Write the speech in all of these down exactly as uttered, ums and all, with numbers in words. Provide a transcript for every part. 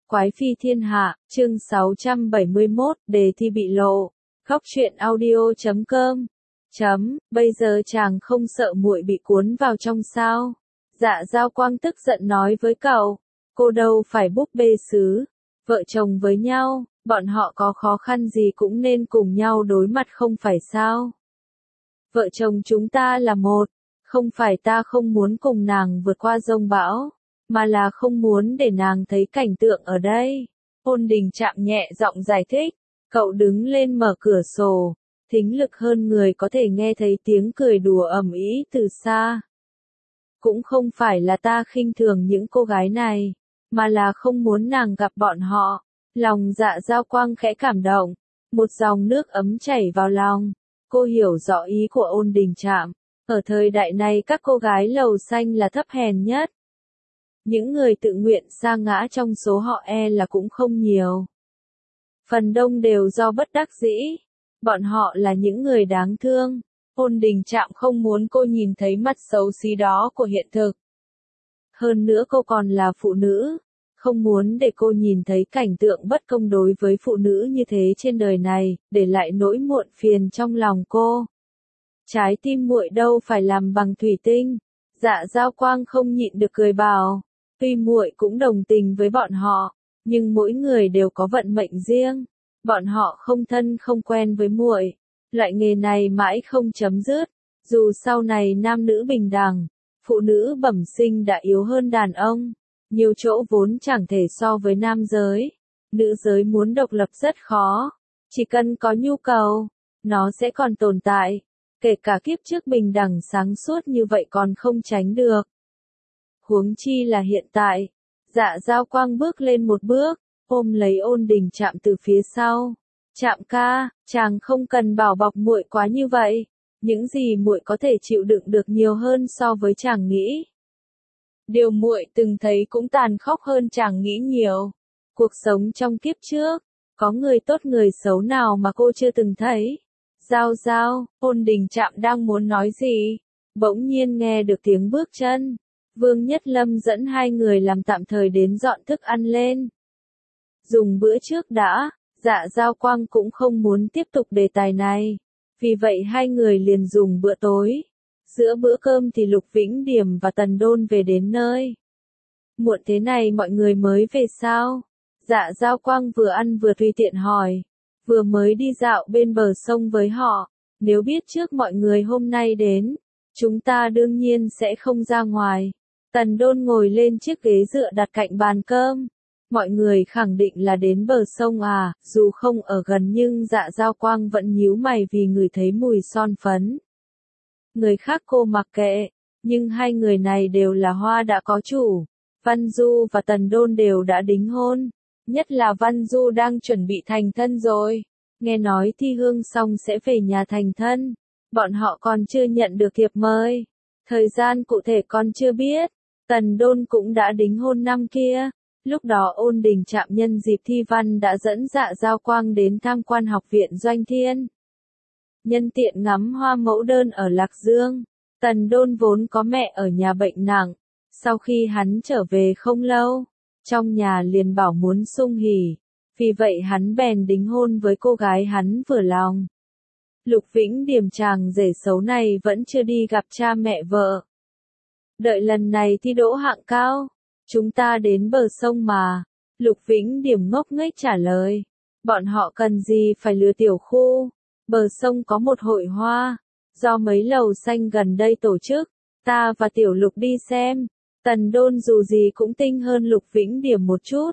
Quái phi thiên hạ, chương sáu trăm bảy mươi mốt, đề thi bị lộ. Góc truyện audio chấm com. Chấm, bây giờ chàng không sợ muội bị cuốn vào trong sao? Dạ Giao Quang tức giận nói với cậu, cô đâu phải búp bê sứ, vợ chồng với nhau, bọn họ có khó khăn gì cũng nên cùng nhau đối mặt không phải sao? Vợ chồng chúng ta là một, không phải ta không muốn cùng nàng vượt qua giông bão, mà là không muốn để nàng thấy cảnh tượng ở đây. Ôn Đình chạm nhẹ giọng giải thích, cậu đứng lên mở cửa sổ, thính lực hơn người có thể nghe thấy tiếng cười đùa ầm ĩ từ xa. Cũng không phải là ta khinh thường những cô gái này, mà là không muốn nàng gặp bọn họ. Lòng Dạ Giao Quang khẽ cảm động, một dòng nước ấm chảy vào lòng. Cô hiểu rõ ý của Ôn Đình Trạm, ở thời đại này các cô gái lầu xanh là thấp hèn nhất. Những người tự nguyện sa ngã trong số họ e là cũng không nhiều. Phần đông đều do bất đắc dĩ. Bọn họ là những người đáng thương. Ôn Đình Trạm không muốn cô nhìn thấy mặt xấu xí đó của hiện thực. Hơn nữa cô còn là phụ nữ. Không muốn để cô nhìn thấy cảnh tượng bất công đối với phụ nữ như thế trên đời này, để lại nỗi muộn phiền trong lòng cô. Trái tim muội đâu phải làm bằng thủy tinh. Dạ Giao Quang không nhịn được cười bảo. Tuy muội cũng đồng tình với bọn họ, nhưng mỗi người đều có vận mệnh riêng. Bọn họ không thân không quen với muội, loại nghề này mãi không chấm dứt. Dù sau này nam nữ bình đẳng, phụ nữ bẩm sinh đã yếu hơn đàn ông, nhiều chỗ vốn chẳng thể so với nam giới. Nữ giới muốn độc lập rất khó, chỉ cần có nhu cầu, nó sẽ còn tồn tại. Kể cả kiếp trước bình đẳng sáng suốt như vậy còn không tránh được. Huống chi là hiện tại. Dạ Giao Quang bước lên một bước, ôm lấy Ôn Đình Trạm từ phía sau. Trạm ca, chàng không cần bảo bọc muội quá như vậy. Những gì muội có thể chịu đựng được nhiều hơn so với chàng nghĩ. Điều muội từng thấy cũng tàn khốc hơn chàng nghĩ nhiều. Cuộc sống trong kiếp trước, có người tốt người xấu nào mà cô chưa từng thấy. Giao Giao, Ôn Đình Trạm đang muốn nói gì, bỗng nhiên nghe được tiếng bước chân. Vương Nhất Lâm dẫn hai người làm tạm thời đến dọn thức ăn lên. Dùng bữa trước đã, Dạ Giao Quang cũng không muốn tiếp tục đề tài này. Vì vậy hai người liền dùng bữa tối. Giữa bữa cơm thì Lục Vĩnh Điểm và Tần Đôn về đến nơi. Muộn thế này mọi người mới về sao? Dạ Giao Quang vừa ăn vừa tùy tiện hỏi. Vừa mới đi dạo bên bờ sông với họ. Nếu biết trước mọi người hôm nay đến, chúng ta đương nhiên sẽ không ra ngoài. Tần Đôn ngồi lên chiếc ghế dựa đặt cạnh bàn cơm. Mọi người khẳng định là đến bờ sông à, dù không ở gần nhưng Dạ Giao Quang vẫn nhíu mày vì ngửi thấy mùi son phấn. Người khác cô mặc kệ, nhưng hai người này đều là hoa đã có chủ. Văn Du và Tần Đôn đều đã đính hôn. Nhất là Văn Du đang chuẩn bị thành thân rồi. Nghe nói thi hương xong sẽ về nhà thành thân. Bọn họ còn chưa nhận được thiệp mời. Thời gian cụ thể còn chưa biết. Tần Đôn cũng đã đính hôn năm kia. Lúc đó Ôn Đình Trạm nhân dịp thi văn đã dẫn Dạ Giao Quang đến tham quan học viện Doanh Thiên. Nhân tiện ngắm hoa mẫu đơn ở Lạc Dương. Tần Đôn vốn có mẹ ở nhà bệnh nặng. Sau khi hắn trở về không lâu, trong nhà liền bảo muốn sung hỉ. Vì vậy hắn bèn đính hôn với cô gái hắn vừa lòng. Lục Vĩnh Điểm chàng rể xấu này vẫn chưa đi gặp cha mẹ vợ. Đợi lần này thi đỗ hạng cao, chúng ta đến bờ sông mà. Lục Vĩnh Điểm ngốc nghếch trả lời. Bọn họ cần gì phải lừa tiểu khu. Bờ sông có một hội hoa, do mấy lầu xanh gần đây tổ chức. Ta và Tiểu Lục đi xem. Tần Đôn dù gì cũng tinh hơn Lục Vĩnh Điểm một chút.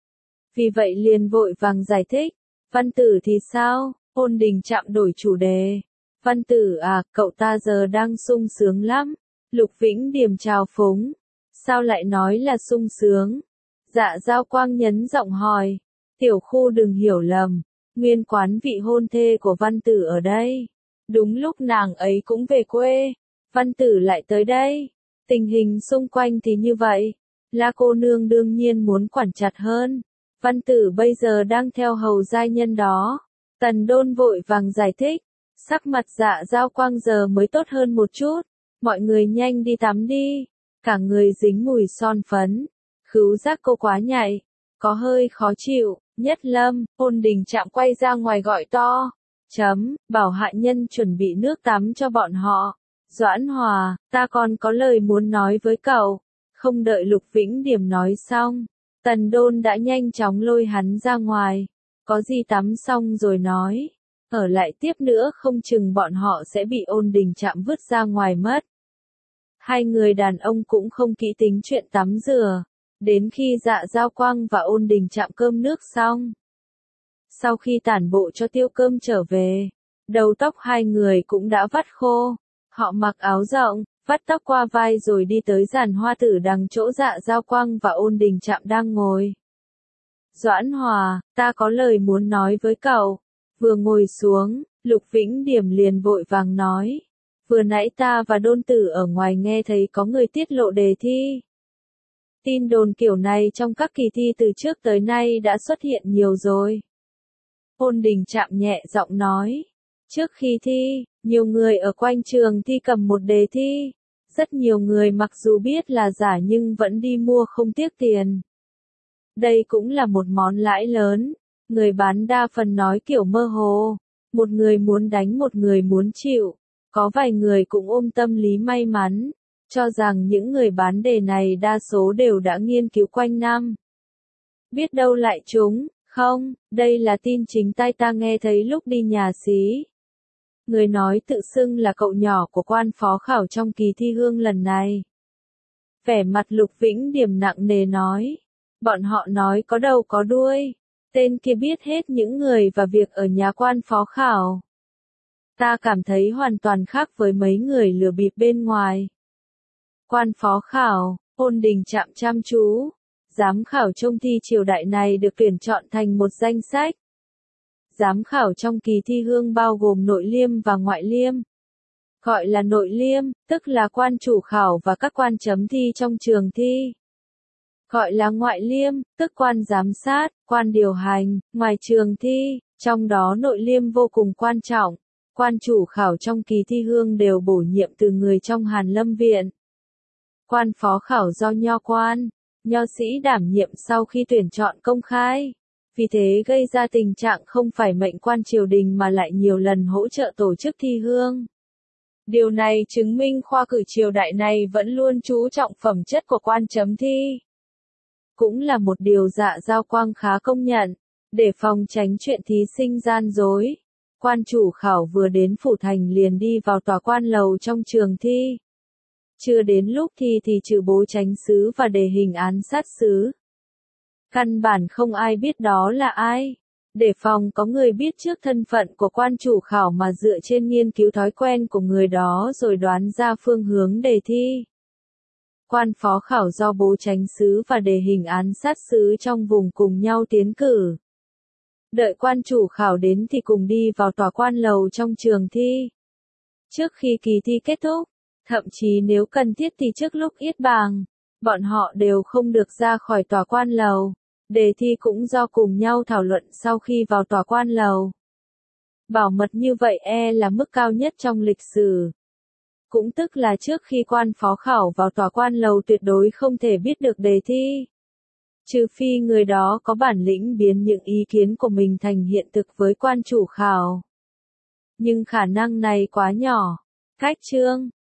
Vì vậy liền vội vàng giải thích. Văn Tử thì sao? Ôn Đình Trạm đổi chủ đề. Văn Tử à, cậu ta giờ đang sung sướng lắm. Lục Vĩnh Điểm chào phúng. Sao lại nói là sung sướng? Dạ Giao Quang nhấn giọng hỏi. Tiểu khu đừng hiểu lầm. Nguyên quán vị hôn thê của Văn Tử ở đây. Đúng lúc nàng ấy cũng về quê. Văn Tử lại tới đây. Tình hình xung quanh thì như vậy. La cô nương đương nhiên muốn quản chặt hơn. Văn Tử bây giờ đang theo hầu giai nhân đó. Tần Đôn vội vàng giải thích. Sắc mặt Dạ Giao Quang giờ mới tốt hơn một chút. Mọi người nhanh đi tắm đi. Cả người dính mùi son phấn. Khứu giác cô quá nhạy. có hơi khó chịu. Nhất Lâm, Ôn Đình Trạm quay ra ngoài gọi to. Chấm, bảo hạ nhân chuẩn bị nước tắm cho bọn họ. Doãn Hòa, ta còn có lời muốn nói với cậu. Không đợi Lục Vĩnh Điểm nói xong, Tần Đôn đã nhanh chóng lôi hắn ra ngoài. Có gì tắm xong rồi nói. Ở lại tiếp nữa không chừng bọn họ sẽ bị Ôn Đình Trạm vứt ra ngoài mất. Hai người đàn ông cũng không kỹ tính chuyện tắm rửa. Đến khi Dạ Giao Quang và Ôn Đình Trạm cơm nước xong. Sau khi tản bộ cho Tiêu Cơm trở về, đầu tóc hai người cũng đã vắt khô. Họ mặc áo rộng, vắt tóc qua vai rồi đi tới giàn hoa tử đằng chỗ Dạ Giao Quang và Ôn Đình Trạm đang ngồi. Doãn Hòa, ta có lời muốn nói với cậu. Vừa ngồi xuống, Lục Vĩnh Điểm liền vội vàng nói. Vừa nãy ta và Đôn Tử ở ngoài nghe thấy có người tiết lộ đề thi. Tin đồn kiểu này trong các kỳ thi từ trước tới nay đã xuất hiện nhiều rồi. Ôn Đình Trạm nhẹ giọng nói. Trước khi thi, nhiều người ở quanh trường thi cầm một đề thi. Rất nhiều người mặc dù biết là giả nhưng vẫn đi mua không tiếc tiền. Đây cũng là một món lãi lớn. Người bán đa phần nói kiểu mơ hồ. Một người muốn đánh một người muốn chịu. Có vài người cũng ôm tâm lý may mắn. Cho rằng những người bán đề này đa số đều đã nghiên cứu quanh năm. Biết đâu lại trúng, không, đây là tin chính tai ta nghe thấy lúc đi nhà xí. Người nói tự xưng là cậu nhỏ của quan phó khảo trong kỳ thi hương lần này. Vẻ mặt Lục Vĩnh Điểm nặng nề nói. Bọn họ nói có đầu có đuôi. Tên kia biết hết những người và việc ở nhà quan phó khảo. Ta cảm thấy hoàn toàn khác với mấy người lừa bịp bên ngoài. Quan phó khảo, Ôn Đình Trạm chăm chú. Giám khảo trong thi triều đại này được tuyển chọn thành một danh sách. Giám khảo trong kỳ thi hương bao gồm nội liêm và ngoại liêm. Gọi là nội liêm, tức là quan chủ khảo và các quan chấm thi trong trường thi. Gọi là ngoại liêm, tức quan giám sát, quan điều hành, ngoài trường thi, trong đó nội liêm vô cùng quan trọng. Quan chủ khảo trong kỳ thi hương đều bổ nhiệm từ người trong Hàn Lâm Viện. Quan phó khảo do nho quan, nho sĩ đảm nhiệm sau khi tuyển chọn công khai. Vì thế gây ra tình trạng không phải mệnh quan triều đình mà lại nhiều lần hỗ trợ tổ chức thi hương. Điều này chứng minh khoa cử triều đại này vẫn luôn chú trọng phẩm chất của quan chấm thi. Cũng là một điều Dạ Giao Quang khá công nhận, để phòng tránh chuyện thí sinh gian dối. Quan chủ khảo vừa đến phủ thành liền đi vào tòa quan lầu trong trường thi. Chưa đến lúc thi thì trừ bố chánh xứ và đề hình án sát xứ. Căn bản không ai biết đó là ai. Để phòng có người biết trước thân phận của quan chủ khảo mà dựa trên nghiên cứu thói quen của người đó rồi đoán ra phương hướng đề thi. Quan phó khảo do bố chánh xứ và đề hình án sát xứ trong vùng cùng nhau tiến cử. Đợi quan chủ khảo đến thì cùng đi vào tòa quan lầu trong trường thi. Trước khi kỳ thi kết thúc, thậm chí nếu cần thiết thì trước lúc yết bàng, bọn họ đều không được ra khỏi tòa quan lầu. Đề thi cũng do cùng nhau thảo luận sau khi vào tòa quan lầu. Bảo mật như vậy e là mức cao nhất trong lịch sử. Cũng tức là trước khi quan phó khảo vào tòa quan lầu tuyệt đối không thể biết được đề thi. Trừ phi người đó có bản lĩnh biến những ý kiến của mình thành hiện thực với quan chủ khảo. Nhưng khả năng này quá nhỏ. Cách chương